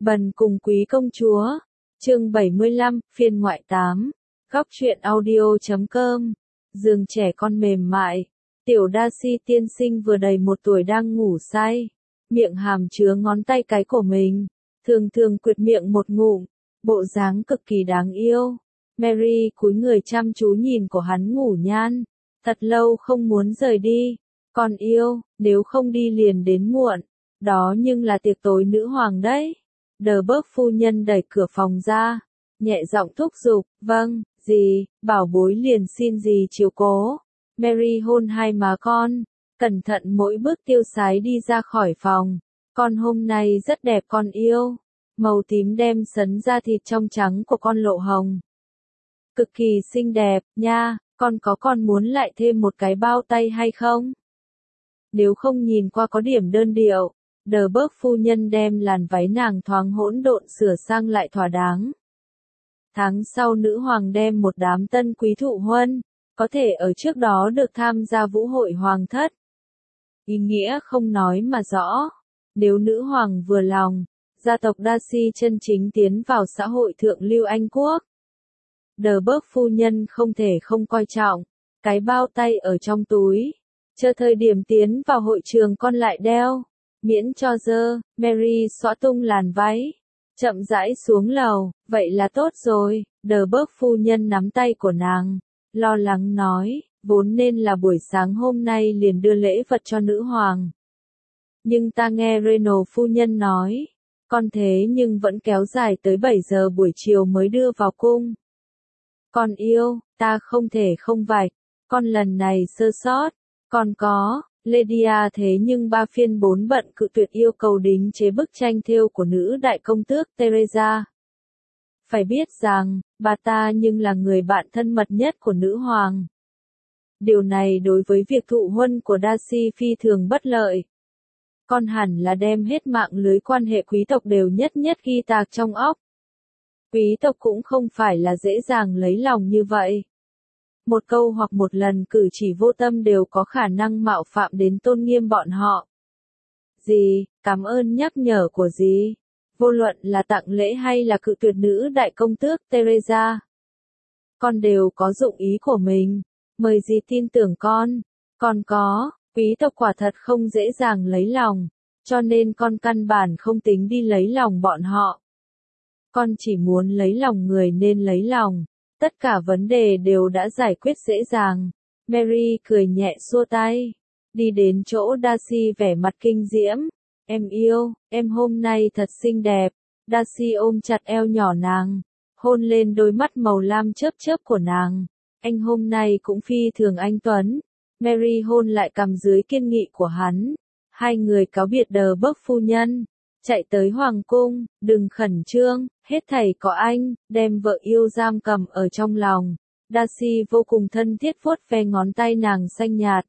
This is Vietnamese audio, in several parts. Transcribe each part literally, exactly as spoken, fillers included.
Bần cùng quý công chúa, chương bảy mươi lăm, phiên ngoại tám, góc truyện audio chấm com, giường trẻ con mềm mại, tiểu Darcy tiên sinh vừa đầy một tuổi đang ngủ say, miệng hàm chứa ngón tay cái của mình, thường thường quệt miệng một ngụm, bộ dáng cực kỳ đáng yêu. Mary cúi người chăm chú nhìn của hắn ngủ nhan, thật lâu không muốn rời đi, con yêu, nếu không đi liền đến muộn, đó nhưng là tiệc tối nữ hoàng đấy. Đờ bớt phu nhân đẩy cửa phòng ra, nhẹ giọng thúc giục, vâng, dì, bảo bối liền xin dì chiếu cố. Mary hôn hai má con, cẩn thận mỗi bước tiêu sái đi ra khỏi phòng. Con hôm nay rất đẹp con yêu, màu tím đem sấn ra thịt trong trắng của con lộ hồng. Cực kỳ xinh đẹp, nha, con có còn muốn lại thêm một cái bao tay hay không? Nếu không nhìn qua có điểm đơn điệu. Đờ bớt phu nhân đem làn váy nàng thoáng hỗn độn sửa sang lại thỏa đáng. Tháng sau nữ hoàng đem một đám tân quý thụ huân, có thể ở trước đó được tham gia vũ hội hoàng thất. Ý nghĩa không nói mà rõ, nếu nữ hoàng vừa lòng, gia tộc Darcy chân chính tiến vào xã hội thượng lưu Anh quốc. Đờ bớt phu nhân không thể không coi trọng, cái bao tay ở trong túi, chờ thời điểm tiến vào hội trường con lại đeo. Miễn cho dơ, Mary xõa tung làn váy, chậm rãi xuống lầu, vậy là tốt rồi, đờ bớt phu nhân nắm tay của nàng, lo lắng nói, vốn nên là buổi sáng hôm nay liền đưa lễ vật cho nữ hoàng. Nhưng ta nghe Reynolds phu nhân nói, con thế nhưng vẫn kéo dài tới bảy giờ buổi chiều mới đưa vào cung. Con yêu, ta không thể không vạch, con lần này sơ sót, con có. Lydia thế nhưng ba phiên bốn bận cự tuyệt yêu cầu đính chế bức tranh thêu của nữ đại công tước Teresa. Phải biết rằng, bà ta nhưng là người bạn thân mật nhất của nữ hoàng. Điều này đối với việc thụ huân của Darcy phi thường bất lợi. Con hẳn là đem hết mạng lưới quan hệ quý tộc đều nhất nhất ghi tạc trong óc. Quý tộc cũng không phải là dễ dàng lấy lòng như vậy. Một câu hoặc một lần cử chỉ vô tâm đều có khả năng mạo phạm đến tôn nghiêm bọn họ. Dì, cảm ơn nhắc nhở của dì. Vô luận là tặng lễ hay là cự tuyệt nữ đại công tước Teresa, con đều có dụng ý của mình. Mời dì tin tưởng con. Con có, quý tộc quả thật không dễ dàng lấy lòng, cho nên con căn bản không tính đi lấy lòng bọn họ. Con chỉ muốn lấy lòng người nên lấy lòng. Tất cả vấn đề đều đã giải quyết dễ dàng. Mary cười nhẹ xua tay. Đi đến chỗ Darcy vẻ mặt kinh diễm. Em yêu, em hôm nay thật xinh đẹp. Darcy ôm chặt eo nhỏ nàng. Hôn lên đôi mắt màu lam chớp chớp của nàng. Anh hôm nay cũng phi thường anh tuấn. Mary hôn lại cằm dưới kiên nghị của hắn. Hai người cáo biệt đờ bớt phu nhân. Chạy tới hoàng cung, đừng khẩn trương, hết thảy có anh, đem vợ yêu giam cầm ở trong lòng. Darcy vô cùng thân thiết vuốt ve ngón tay nàng xanh nhạt.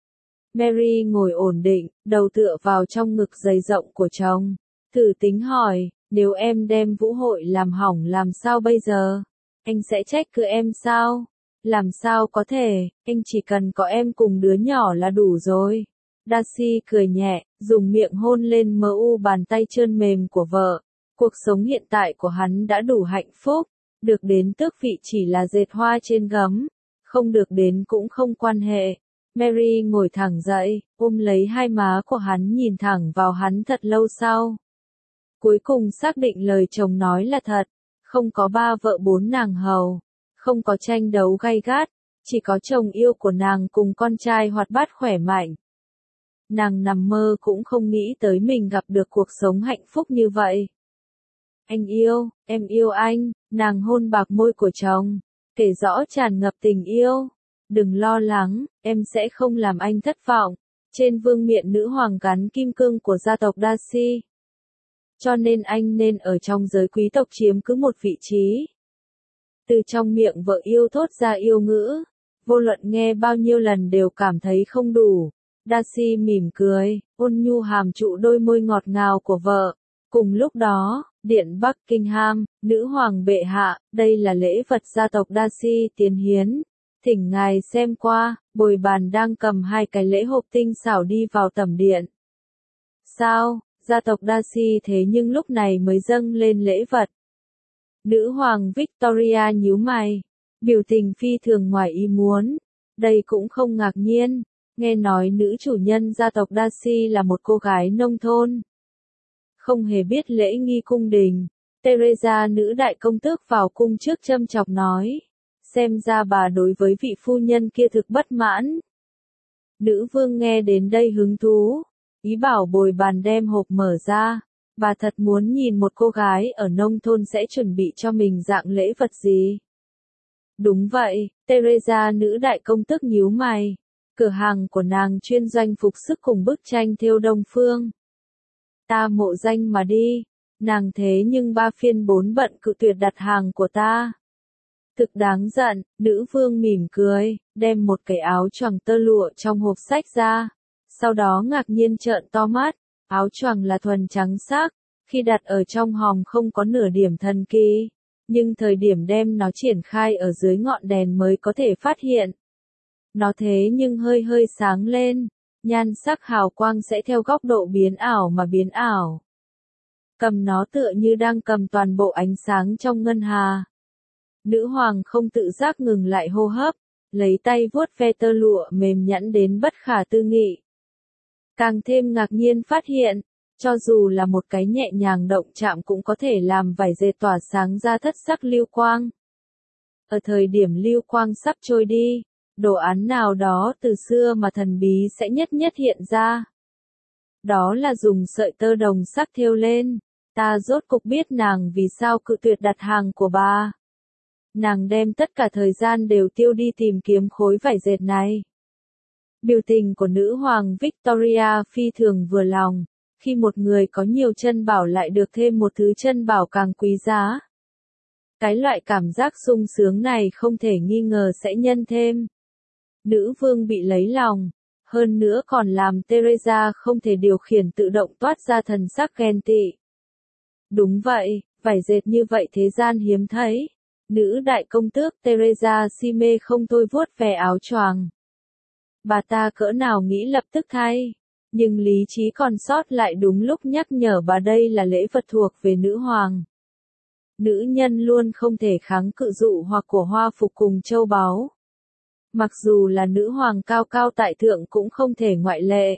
Mary ngồi ổn định, đầu tựa vào trong ngực dày rộng của chồng. Thử tính hỏi, nếu em đem vũ hội làm hỏng làm sao bây giờ? Anh sẽ trách cứ em sao? Làm sao có thể, anh chỉ cần có em cùng đứa nhỏ là đủ rồi. Darcy cười nhẹ, dùng miệng hôn lên mờ u bàn tay trơn mềm của vợ. Cuộc sống hiện tại của hắn đã đủ hạnh phúc, được đến tước vị chỉ là dệt hoa trên gấm, không được đến cũng không quan hệ. Mary ngồi thẳng dậy, ôm lấy hai má của hắn nhìn thẳng vào hắn thật lâu sau. Cuối cùng xác định lời chồng nói là thật, không có ba vợ bốn nàng hầu, không có tranh đấu gay gắt, chỉ có chồng yêu của nàng cùng con trai hoạt bát khỏe mạnh. Nàng nằm mơ cũng không nghĩ tới mình gặp được cuộc sống hạnh phúc như vậy. Anh yêu, em yêu anh, nàng hôn bạc môi của chồng, kể rõ tràn ngập tình yêu. Đừng lo lắng, em sẽ không làm anh thất vọng. Trên vương miện nữ hoàng gắn kim cương của gia tộc Darcy. Cho nên anh nên ở trong giới quý tộc chiếm cứ một vị trí. Từ trong miệng vợ yêu thốt ra yêu ngữ, vô luận nghe bao nhiêu lần đều cảm thấy không đủ. Darcy mỉm cười, ôn nhu hàm trụ đôi môi ngọt ngào của vợ. Cùng lúc đó, điện Buckingham, nữ hoàng bệ hạ, đây là lễ vật gia tộc Darcy tiến hiến. Thỉnh ngài xem qua, bồi bàn đang cầm hai cái lễ hộp tinh xảo đi vào tẩm điện. Sao, gia tộc Darcy thế nhưng lúc này mới dâng lên lễ vật. Nữ hoàng Victoria nhíu mày, biểu tình phi thường ngoài ý muốn. Đây cũng không ngạc nhiên, nghe nói nữ chủ nhân gia tộc Darcy là một cô gái nông thôn. Không hề biết lễ nghi cung đình, Teresa nữ đại công tước vào cung trước châm chọc nói. Xem ra bà đối với vị phu nhân kia thực bất mãn. Nữ vương nghe đến đây hứng thú, ý bảo bồi bàn đem hộp mở ra. Bà thật muốn nhìn một cô gái ở nông thôn sẽ chuẩn bị cho mình dạng lễ vật gì. Đúng vậy, Teresa nữ đại công tước nhíu mày. Cửa hàng của nàng chuyên doanh phục sức cùng bức tranh thêu Đông Phương. Ta mộ danh mà đi, nàng thế nhưng ba phiên bốn bận cự tuyệt đặt hàng của ta. Thực đáng giận, nữ vương mỉm cười, đem một cái áo choàng tơ lụa trong hộp sách ra. Sau đó ngạc nhiên trợn to mắt, áo choàng là thuần trắng sắc, khi đặt ở trong hòm không có nửa điểm thần kỳ. Nhưng thời điểm đem nó triển khai ở dưới ngọn đèn mới có thể phát hiện. Nó thế nhưng hơi hơi sáng lên, nhan sắc hào quang sẽ theo góc độ biến ảo mà biến ảo. Cầm nó tựa như đang cầm toàn bộ ánh sáng trong ngân hà. Nữ hoàng không tự giác ngừng lại hô hấp, lấy tay vuốt ve tơ lụa mềm nhẵn đến bất khả tư nghị. Càng thêm ngạc nhiên phát hiện, cho dù là một cái nhẹ nhàng động chạm cũng có thể làm vải dệt tỏa sáng ra thất sắc lưu quang. Ở thời điểm lưu quang sắp trôi đi, đồ án nào đó từ xưa mà thần bí sẽ nhất nhất hiện ra. Đó là dùng sợi tơ đồng sắc thêu lên, ta rốt cục biết nàng vì sao cự tuyệt đặt hàng của bà. Nàng đem tất cả thời gian đều tiêu đi tìm kiếm khối vải dệt này. Biểu tình của nữ hoàng Victoria phi thường vừa lòng, khi một người có nhiều chân bảo lại được thêm một thứ chân bảo càng quý giá. Cái loại cảm giác sung sướng này không thể nghi ngờ sẽ nhân thêm. Nữ vương bị lấy lòng, hơn nữa còn làm Teresa không thể điều khiển tự động toát ra thần sắc ghen tị. Đúng vậy, vải dệt như vậy thế gian hiếm thấy. Nữ đại công tước Teresa si mê không thôi vuốt ve áo choàng. Bà ta cỡ nào nghĩ lập tức thay, nhưng lý trí còn sót lại đúng lúc nhắc nhở bà đây là lễ vật thuộc về nữ hoàng. Nữ nhân luôn không thể kháng cự dụ hoặc của hoa phục cùng châu báu. Mặc dù là nữ hoàng cao cao tại thượng cũng không thể ngoại lệ.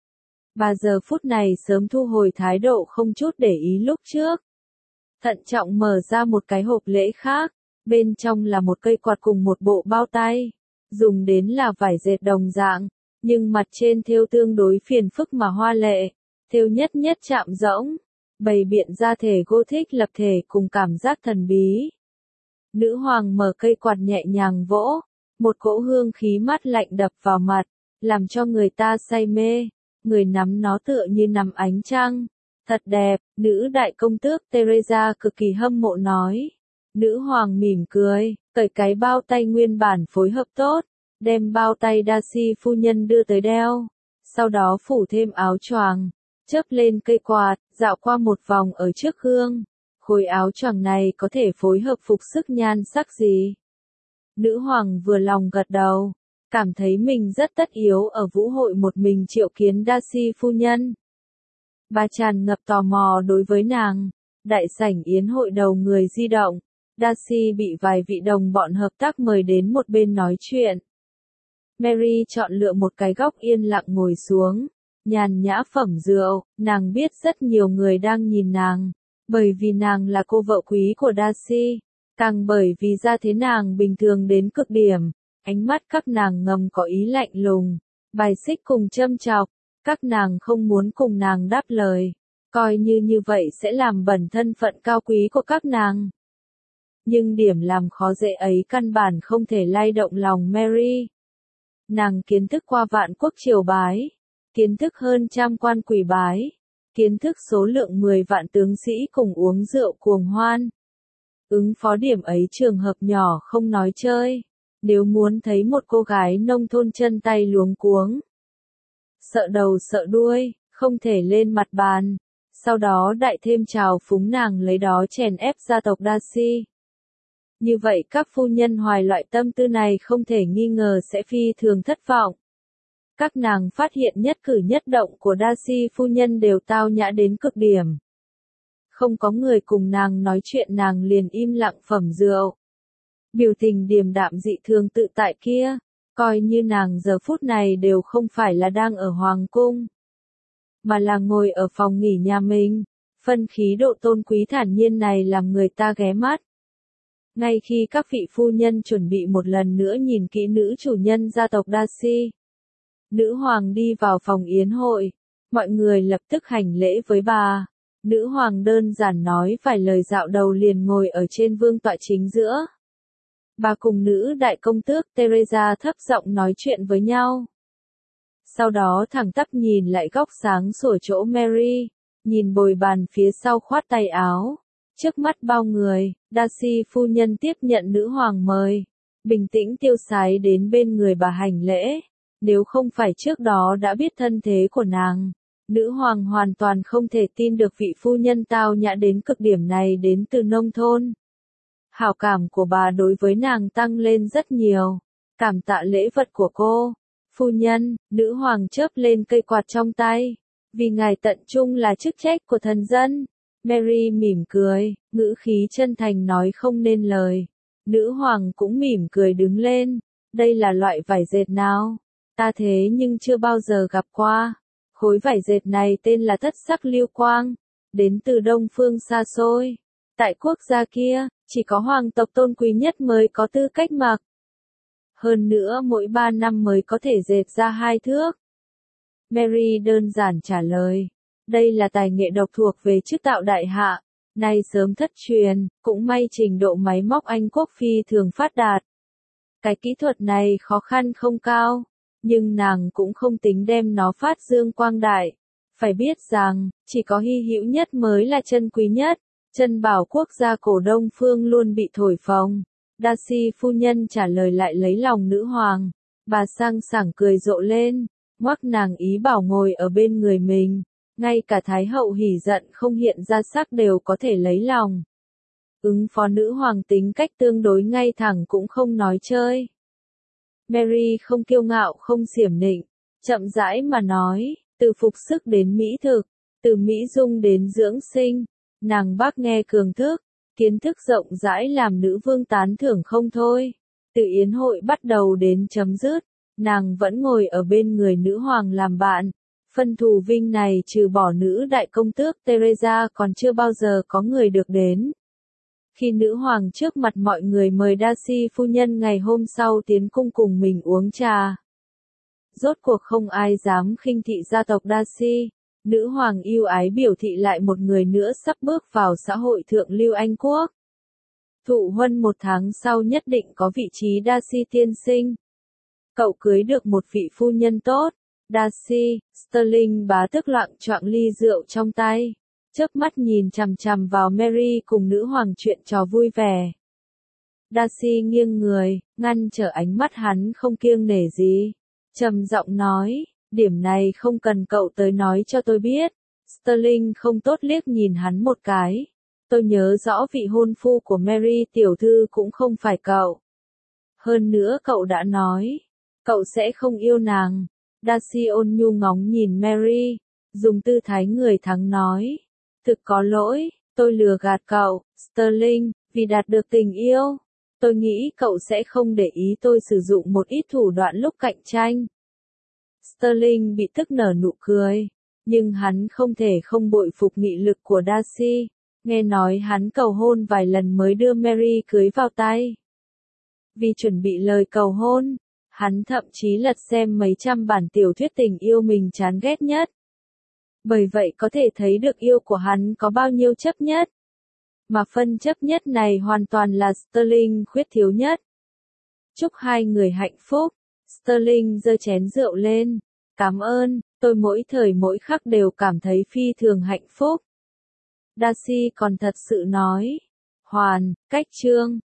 Bà giờ phút này sớm thu hồi thái độ không chút để ý lúc trước. Thận trọng mở ra một cái hộp lễ khác, bên trong là một cây quạt cùng một bộ bao tay, dùng đến là vải dệt đồng dạng, nhưng mặt trên thêu tương đối phiền phức mà hoa lệ, thêu nhất nhất chạm rỗng, bày biện ra thể Gothic lập thể cùng cảm giác thần bí. Nữ hoàng mở cây quạt nhẹ nhàng vỗ, một cỗ hương khí mát lạnh đập vào mặt, làm cho người ta say mê, người nắm nó tựa như nắm ánh trăng. Thật đẹp, nữ đại công tước Teresa cực kỳ hâm mộ nói. Nữ hoàng mỉm cười, cởi cái bao tay nguyên bản phối hợp tốt, đem bao tay Darcy phu nhân đưa tới đeo, sau đó phủ thêm áo choàng, chớp lên cây quạt, dạo qua một vòng ở trước gương. Khối áo choàng này có thể phối hợp phục sức nhan sắc gì? Nữ hoàng vừa lòng gật đầu, cảm thấy mình rất tất yếu ở vũ hội một mình triệu kiến Darcy phu nhân. Bà tràn ngập tò mò đối với nàng. Đại sảnh yến hội đầu người di động, Darcy bị vài vị đồng bọn hợp tác mời đến một bên nói chuyện. Mary chọn lựa một cái góc yên lặng ngồi xuống, nhàn nhã phẩm rượu, nàng biết rất nhiều người đang nhìn nàng, bởi vì nàng là cô vợ quý của Darcy, càng bởi vì ra thế nàng bình thường đến cực điểm, ánh mắt các nàng ngầm có ý lạnh lùng, bài xích cùng châm chọc, các nàng không muốn cùng nàng đáp lời, coi như như vậy sẽ làm bẩn thân phận cao quý của các nàng. Nhưng điểm làm khó dễ ấy căn bản không thể lay động lòng Mary. Nàng kiến thức qua vạn quốc triều bái, kiến thức hơn trăm quan quỷ bái, kiến thức số lượng mười vạn tướng sĩ cùng uống rượu cuồng hoan. Ứng phó điểm ấy trường hợp nhỏ không nói chơi, nếu muốn thấy một cô gái nông thôn chân tay luống cuống, sợ đầu sợ đuôi, không thể lên mặt bàn, sau đó đại thêm trào phúng nàng lấy đó chèn ép gia tộc Darcy. Như vậy các phu nhân hoài loại tâm tư này không thể nghi ngờ sẽ phi thường thất vọng. Các nàng phát hiện nhất cử nhất động của Darcy phu nhân đều tao nhã đến cực điểm. Không có người cùng nàng nói chuyện nàng liền im lặng phẩm rượu. Biểu tình điềm đạm dị thường tự tại kia, coi như nàng giờ phút này đều không phải là đang ở hoàng cung, mà là ngồi ở phòng nghỉ nhà mình. Phân khí độ tôn quý thản nhiên này làm người ta ghé mắt. Ngay khi các vị phu nhân chuẩn bị một lần nữa nhìn kỹ nữ chủ nhân gia tộc Darcy, nữ hoàng đi vào phòng yến hội, mọi người lập tức hành lễ với bà. Nữ hoàng đơn giản nói vài lời dạo đầu liền ngồi ở trên vương tọa chính giữa. Bà cùng nữ đại công tước Teresa thấp giọng nói chuyện với nhau. Sau đó thẳng tắp nhìn lại góc sáng sủa chỗ Mary, nhìn bồi bàn phía sau khoát tay áo. Trước mắt bao người, Darcy phu nhân tiếp nhận nữ hoàng mời, bình tĩnh tiêu sái đến bên người bà hành lễ. Nếu không phải trước đó đã biết thân thế của nàng, nữ hoàng hoàn toàn không thể tin được vị phu nhân tao nhã đến cực điểm này đến từ nông thôn. Hảo cảm của bà đối với nàng tăng lên rất nhiều. Cảm tạ lễ vật của cô. Phu nhân, nữ hoàng chớp lên cây quạt trong tay. Vì ngài tận trung là chức trách của thần dân. Mary mỉm cười, ngữ khí chân thành nói không nên lời. Nữ hoàng cũng mỉm cười đứng lên. Đây là loại vải dệt nào? Ta thế nhưng chưa bao giờ gặp qua. Khối vải dệt này tên là thất sắc lưu quang. Đến từ đông phương xa xôi. Tại quốc gia kia, chỉ có hoàng tộc tôn quý nhất mới có tư cách mặc. Hơn nữa mỗi ba năm mới có thể dệt ra hai thước. Mary đơn giản trả lời. Đây là tài nghệ độc thuộc về chức tạo đại hạ. Nay sớm thất truyền, cũng may trình độ máy móc Anh quốc phi thường phát đạt. Cái kỹ thuật này khó khăn không cao, nhưng nàng cũng không tính đem nó phát dương quang đại. Phải biết rằng, chỉ có hy hữu nhất mới là chân quý nhất. Chân bảo quốc gia cổ đông phương luôn bị thổi phồng. Darcy phu nhân trả lời lại lấy lòng nữ hoàng. Bà sang sảng cười rộ lên, ngoắc nàng ý bảo ngồi ở bên người mình. Ngay cả thái hậu hỉ giận không hiện ra sắc đều có thể lấy lòng. Ứng phó nữ hoàng tính cách tương đối ngay thẳng cũng không nói chơi. Mary không kiêu ngạo không xiểm nịnh, chậm rãi mà nói, từ phục sức đến mỹ thực, từ mỹ dung đến dưỡng sinh. Nàng bác nghe cường thức, kiến thức rộng rãi làm nữ vương tán thưởng không thôi. Từ yến hội bắt đầu đến chấm dứt, nàng vẫn ngồi ở bên người nữ hoàng làm bạn. Phân thù vinh này trừ bỏ nữ đại công tước Teresa còn chưa bao giờ có người được đến. Khi nữ hoàng trước mặt mọi người mời Darcy phu nhân ngày hôm sau tiến cung cùng mình uống trà. Rốt cuộc không ai dám khinh thị gia tộc Darcy. Nữ hoàng yêu ái biểu thị lại một người nữa sắp bước vào xã hội thượng lưu Anh quốc. Thụ huân một tháng sau nhất định có vị trí Darcy tiên sinh. Cậu cưới được một vị phu nhân tốt. Darcy, Sterling bá tức loạng choạng ly rượu trong tay. Chớp mắt nhìn chằm chằm vào Mary cùng nữ hoàng chuyện trò vui vẻ. Darcy nghiêng người, ngăn trở ánh mắt hắn không kiêng nể gì. Trầm giọng nói. Điểm này không cần cậu tới nói cho tôi biết. Sterling không tốt liếc nhìn hắn một cái. Tôi nhớ rõ vị hôn phu của Mary tiểu thư cũng không phải cậu. Hơn nữa cậu đã nói, cậu sẽ không yêu nàng. Darcy ôn nhu ngóng nhìn Mary, dùng tư thái người thắng nói. Thực có lỗi, tôi lừa gạt cậu, Sterling, vì đạt được tình yêu. Tôi nghĩ cậu sẽ không để ý tôi sử dụng một ít thủ đoạn lúc cạnh tranh. Sterling bị tức nở nụ cười, nhưng hắn không thể không bội phục nghị lực của Darcy. Nghe nói hắn cầu hôn vài lần mới đưa Mary cưới vào tay. Vì chuẩn bị lời cầu hôn, hắn thậm chí lật xem mấy trăm bản tiểu thuyết tình yêu mình chán ghét nhất. Bởi vậy có thể thấy được yêu của hắn có bao nhiêu chấp nhất. Mà phân chấp nhất này hoàn toàn là Sterling khuyết thiếu nhất. Chúc hai người hạnh phúc. Sterling giơ chén rượu lên. Cảm ơn, tôi mỗi thời mỗi khắc đều cảm thấy phi thường hạnh phúc. Darcy còn thật sự nói. Hoàn, cách chương.